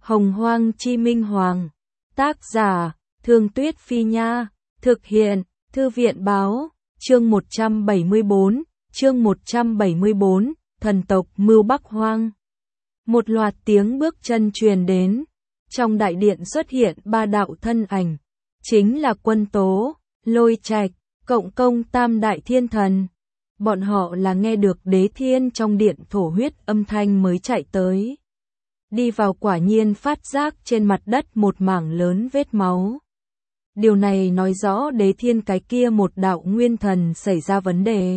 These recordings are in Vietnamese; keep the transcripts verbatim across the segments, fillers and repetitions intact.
Hồng Hoang Chi Minh Hoàng. Tác giả, Thương Tuyết Phi Nha. Thực hiện, Thư viện Báo. Chương một trăm bảy mươi bốn, chương một trăm bảy mươi bốn, thần tộc Mưu Bắc Hoang. Một loạt tiếng bước chân truyền đến. Trong đại điện xuất hiện ba đạo thân ảnh. Chính là Quân Tố, Lôi Trạch, cộng công Tam Đại Thiên Thần. Bọn họ là nghe được Đế Thiên trong điện thổ huyết âm thanh mới chạy tới. Đi vào quả nhiên phát giác trên mặt đất một mảng lớn vết máu. Điều này nói rõ Đế Thiên cái kia một đạo nguyên thần xảy ra vấn đề.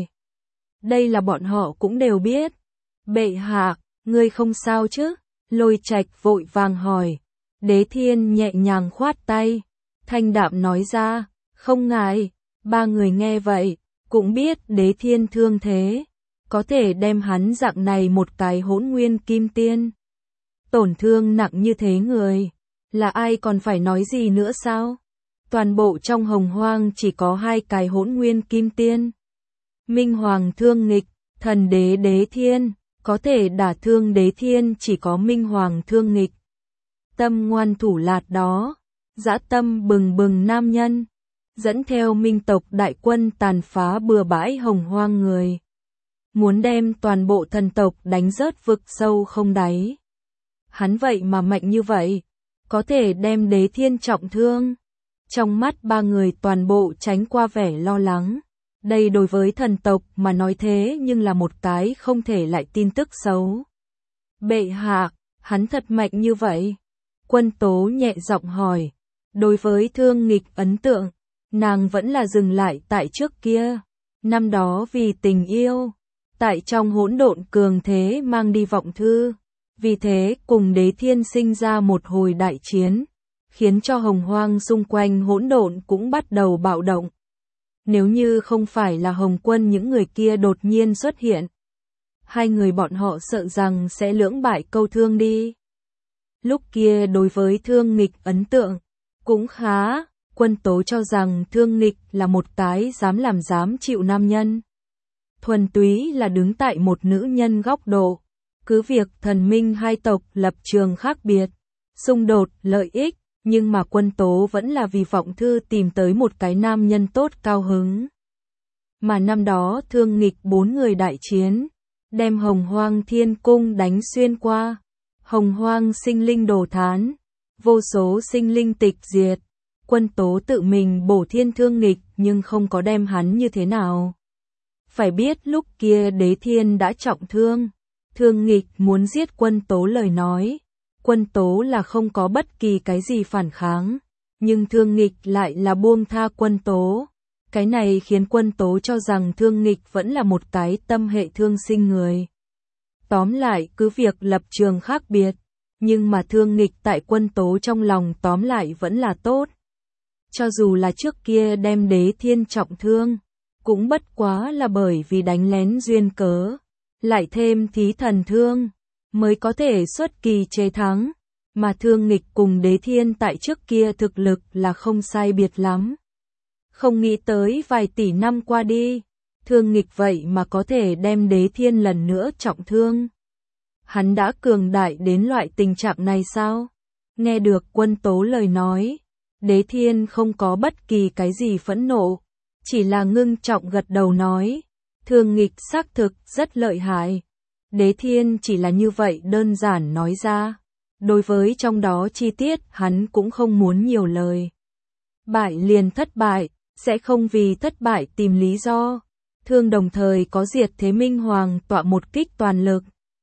Đây là bọn họ cũng đều biết. Bệ hạ, ngươi không sao chứ? Lôi Trạch vội vàng hỏi. Đế Thiên nhẹ nhàng khoát tay, thanh đạm nói ra, không ngại. Ba người nghe vậy, cũng biết Đế Thiên thương thế, có thể đem hắn dạng này một cái hỗn nguyên kim tiên. Tổn thương nặng như thế người, là ai còn phải nói gì nữa sao? Toàn bộ trong Hồng Hoang chỉ có hai cái hỗn nguyên kim tiên. Minh Hoàng Thương Nghịch, Thần Đế Đế Thiên, có thể đả thương Đế Thiên chỉ có Minh Hoàng Thương Nghịch. Tâm ngoan thủ lạt đó, dã tâm bừng bừng nam nhân, dẫn theo minh tộc đại quân tàn phá bừa bãi Hồng Hoang người. Muốn đem toàn bộ thần tộc đánh rớt vực sâu không đáy. Hắn vậy mà mạnh như vậy, có thể đem Đế Thiên trọng thương. Trong mắt ba người toàn bộ tránh qua vẻ lo lắng. Đây đối với thần tộc mà nói thế nhưng là một cái không thể lại tin tức xấu. Bệ hạ, hắn thật mạnh như vậy? Quân Tố nhẹ giọng hỏi. Đối với Thương Nghịch ấn tượng, nàng vẫn là dừng lại tại trước kia. Năm đó vì tình yêu, tại trong hỗn độn cường thế mang đi vọng thư. Vì thế cùng Đế Thiên sinh ra một hồi đại chiến, khiến cho Hồng Hoang xung quanh hỗn độn cũng bắt đầu bạo động. Nếu như không phải là Hồng Quân những người kia đột nhiên xuất hiện, hai người bọn họ sợ rằng sẽ lưỡng bại câu thương đi. Lúc kia đối với Thương Nghịch ấn tượng cũng khá, Quân Tố cho rằng Thương Nghịch là một cái dám làm dám chịu nam nhân. Thuần túy là đứng tại một nữ nhân góc độ, cứ việc thần minh hai tộc lập trường khác biệt, xung đột lợi ích, nhưng mà Quân Tố vẫn là vì vọng thư tìm tới một cái nam nhân tốt cao hứng. Mà năm đó Thương Nghịch bốn người đại chiến, đem Hồng Hoang Thiên Cung đánh xuyên qua, Hồng Hoang sinh linh đổ thán, vô số sinh linh tịch diệt. Quân Tố tự mình bổ thiên Thương Nghịch nhưng không có đem hắn như thế nào. Phải biết lúc kia Đế Thiên đã trọng thương, Thương Nghịch muốn giết Quân Tố lời nói. Quân Tố là không có bất kỳ cái gì phản kháng, nhưng Thương Nghịch lại là buông tha Quân Tố. Cái này khiến Quân Tố cho rằng Thương Nghịch vẫn là một cái tâm hệ thương sinh người. Tóm lại cứ việc lập trường khác biệt, nhưng mà Thương Nghịch tại Quân Tố trong lòng tóm lại vẫn là tốt. Cho dù là trước kia đem Đế Thiên trọng thương, cũng bất quá là bởi vì đánh lén duyên cớ, lại thêm thí thần thương, mới có thể xuất kỳ chế thắng, mà Thương Nghịch cùng Đế Thiên tại trước kia thực lực là không sai biệt lắm. Không nghĩ tới vài tỷ năm qua đi, Thương Nghịch vậy mà có thể đem Đế Thiên lần nữa trọng thương. Hắn đã cường đại đến loại tình trạng này sao? Nghe được Quân Tố lời nói, Đế Thiên không có bất kỳ cái gì phẫn nộ, chỉ là ngưng trọng gật đầu nói, Thương Nghịch xác thực rất lợi hại. Đế Thiên chỉ là như vậy đơn giản nói ra, đối với trong đó chi tiết hắn cũng không muốn nhiều lời. Bại liền thất bại, sẽ không vì thất bại tìm lý do. Thương đồng thời có diệt thế Minh Hoàng tọa một kích toàn lực.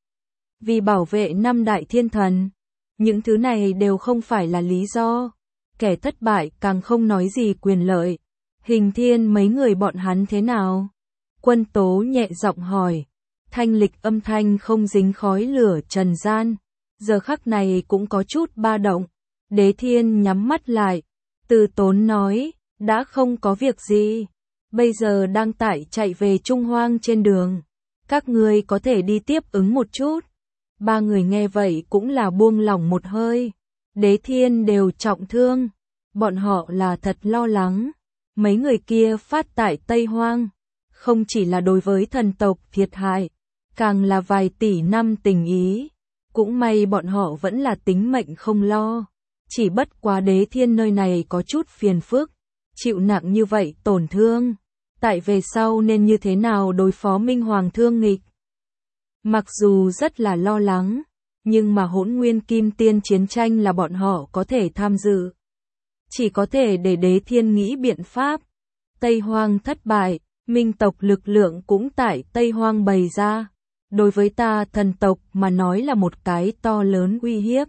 Vì bảo vệ năm đại thiên thần, những thứ này đều không phải là lý do. Kẻ thất bại càng không nói gì quyền lợi. Hình Thiên mấy người bọn hắn thế nào? Quân Tố nhẹ giọng hỏi. Thanh lịch âm thanh không dính khói lửa trần gian, giờ khắc này cũng có chút ba động. Đế Thiên nhắm mắt lại, từ tốn nói, đã không có việc gì, bây giờ đang tại chạy về Trung Hoang trên đường, các ngươi có thể đi tiếp ứng một chút. Ba người nghe vậy cũng là buông lỏng một hơi. Đế Thiên đều trọng thương, bọn họ là thật lo lắng. Mấy người kia phát tại Tây Hoang, không chỉ là đối với thần tộc thiệt hại, càng là vài tỷ năm tình ý. Cũng may bọn họ vẫn là tính mệnh không lo. Chỉ bất quá Đế Thiên nơi này có chút phiền phức, chịu nặng như vậy tổn thương. Tại về sau nên như thế nào đối phó Minh Hoàng thương nghịch. Mặc dù rất là lo lắng, nhưng mà Hỗn Nguyên Kim Tiên chiến tranh là bọn họ có thể tham dự. Chỉ có thể để Đế Thiên nghĩ biện pháp. Tây Hoang thất bại, Minh tộc lực lượng cũng tại Tây Hoang bày ra. Đối với ta thần tộc mà nói là một cái to lớn uy hiếp.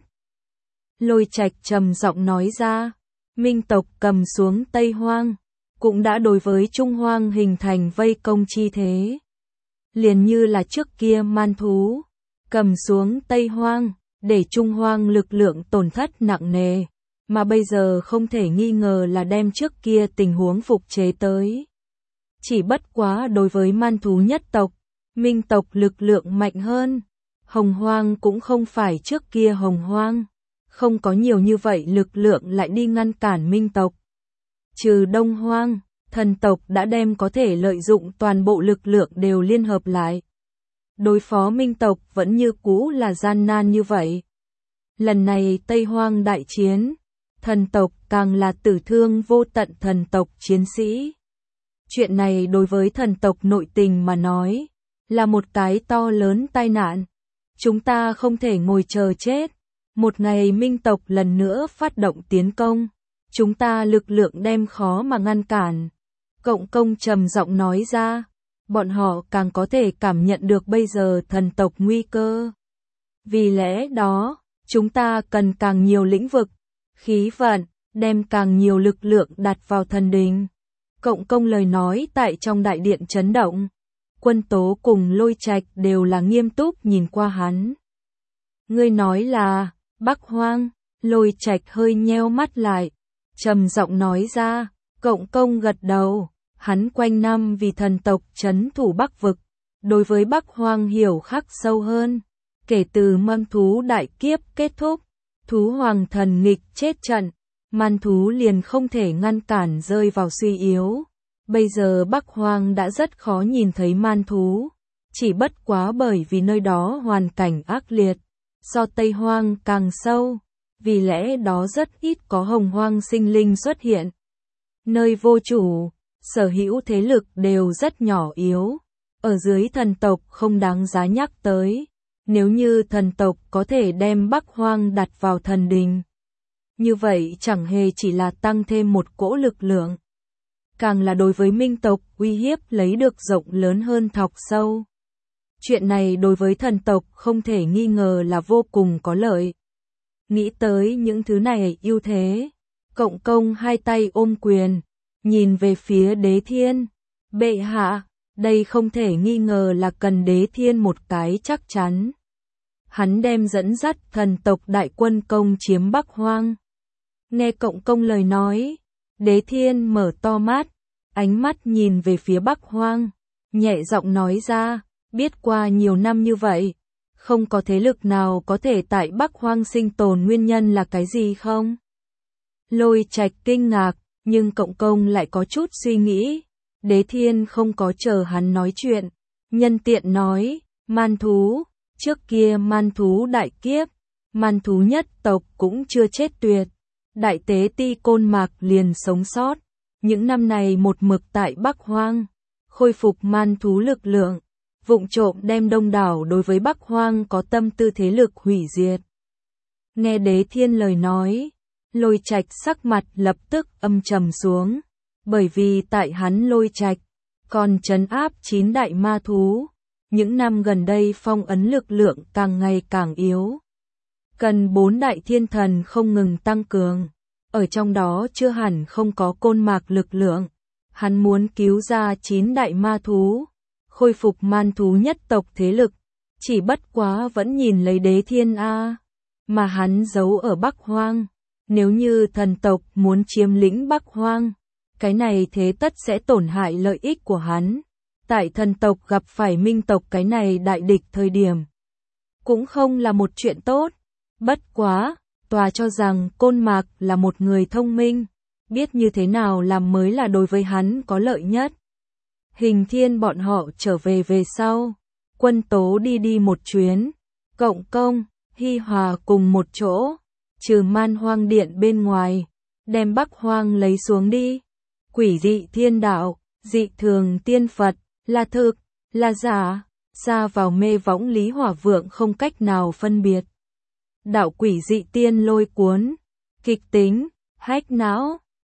Lôi Trạch trầm giọng nói ra, Minh tộc cầm xuống Tây Hoang, cũng đã đối với Trung Hoang hình thành vây công chi thế. Liền như là trước kia man thú, cầm xuống Tây Hoang, để Trung Hoang lực lượng tổn thất nặng nề, mà bây giờ không thể nghi ngờ là đem trước kia tình huống phục chế tới. Chỉ bất quá đối với man thú nhất tộc, Minh tộc lực lượng mạnh hơn, Hồng Hoang cũng không phải trước kia Hồng Hoang, không có nhiều như vậy lực lượng lại đi ngăn cản Minh tộc. Trừ Đông Hoang, thần tộc đã đem có thể lợi dụng toàn bộ lực lượng đều liên hợp lại. Đối phó Minh tộc vẫn như cũ là gian nan như vậy. Lần này Tây Hoang đại chiến, thần tộc càng là tử thương vô tận thần tộc chiến sĩ. Chuyện này đối với thần tộc nội tình mà nói, là một cái to lớn tai nạn. Chúng ta không thể ngồi chờ chết. Một ngày Minh tộc lần nữa phát động tiến công, chúng ta lực lượng đem khó mà ngăn cản. Cộng công trầm giọng nói ra, bọn họ càng có thể cảm nhận được bây giờ thần tộc nguy cơ. Vì lẽ đó, chúng ta cần càng nhiều lĩnh vực, khí vận, đem càng nhiều lực lượng đặt vào thần đình. Cộng công lời nói tại trong đại điện chấn động. Quân Tố cùng Lôi Trạch đều là nghiêm túc nhìn qua hắn. Ngươi nói là, Bắc Hoang, Lôi Trạch hơi nheo mắt lại, trầm giọng nói ra, Cộng công gật đầu, hắn quanh năm vì thần tộc trấn thủ Bắc vực, đối với Bắc Hoang hiểu khắc sâu hơn. Kể từ man thú đại kiếp kết thúc, thú hoàng thần nghịch chết trận, man thú liền không thể ngăn cản rơi vào suy yếu. Bây giờ Bắc Hoang đã rất khó nhìn thấy man thú, chỉ bất quá bởi vì nơi đó hoàn cảnh ác liệt, so Tây Hoang càng sâu, vì lẽ đó rất ít có hồng hoang sinh linh xuất hiện. Nơi vô chủ, sở hữu thế lực đều rất nhỏ yếu, ở dưới thần tộc không đáng giá nhắc tới. Nếu như thần tộc có thể đem Bắc Hoang đặt vào thần đình, như vậy chẳng hề chỉ là tăng thêm một cỗ lực lượng, càng là đối với Minh tộc uy hiếp lấy được rộng lớn hơn thọc sâu. Chuyện này đối với thần tộc không thể nghi ngờ là vô cùng có lợi. Nghĩ tới những thứ này ưu thế, Cộng công hai tay ôm quyền, nhìn về phía Đế Thiên. Bệ hạ, đây không thể nghi ngờ là cần Đế Thiên một cái chắc chắn. Hắn đem dẫn dắt thần tộc đại quân công chiếm Bắc Hoang. Nghe Cộng công lời nói, Đế Thiên mở to mắt, ánh mắt nhìn về phía Bắc Hoang, nhẹ giọng nói ra, biết qua nhiều năm như vậy, không có thế lực nào có thể tại Bắc Hoang sinh tồn, nguyên nhân là cái gì không? Lôi Trạch kinh ngạc, nhưng Cộng công lại có chút suy nghĩ. Đế Thiên không có chờ hắn nói chuyện, nhân tiện nói, man thú, trước kia man thú đại kiếp, man thú nhất tộc cũng chưa chết tuyệt. Đại tế ti Côn Mạc liền sống sót, những năm này một mực tại Bắc Hoang, khôi phục man thú lực lượng, vụng trộm đem đông đảo đối với Bắc Hoang có tâm tư thế lực hủy diệt. Nghe Đế Thiên lời nói, Lôi Trạch sắc mặt lập tức âm trầm xuống, bởi vì tại hắn Lôi Trạch còn trấn áp chín đại ma thú, những năm gần đây phong ấn lực lượng càng ngày càng yếu. Cần bốn đại thiên thần không ngừng tăng cường, ở trong đó chưa hẳn không có Côn Mạc lực lượng. Hắn muốn cứu ra chín đại ma thú, khôi phục man thú nhất tộc thế lực, chỉ bất quá vẫn nhìn lấy Đế Thiên a, mà hắn giấu ở Bắc Hoang. Nếu như thần tộc muốn chiếm lĩnh Bắc Hoang, cái này thế tất sẽ tổn hại lợi ích của hắn. Tại thần tộc gặp phải Minh tộc cái này đại địch thời điểm, cũng không là một chuyện tốt. Bất quá, tòa cho rằng Côn Mạc là một người thông minh, biết như thế nào làm mới là đối với hắn có lợi nhất. Hình Thiên bọn họ trở về về sau, Quân Tố đi đi một chuyến, Cộng công, hi hòa cùng một chỗ, trừ Man Hoang điện bên ngoài, đem Bắc Hoang lấy xuống đi. Quỷ dị thiên đạo, dị thường tiên Phật, là thực, là giả, xa vào mê võng Lý Hỏa Vượng không cách nào phân biệt. Đạo quỷ dị tiên lôi cuốn, kịch tính, hách não,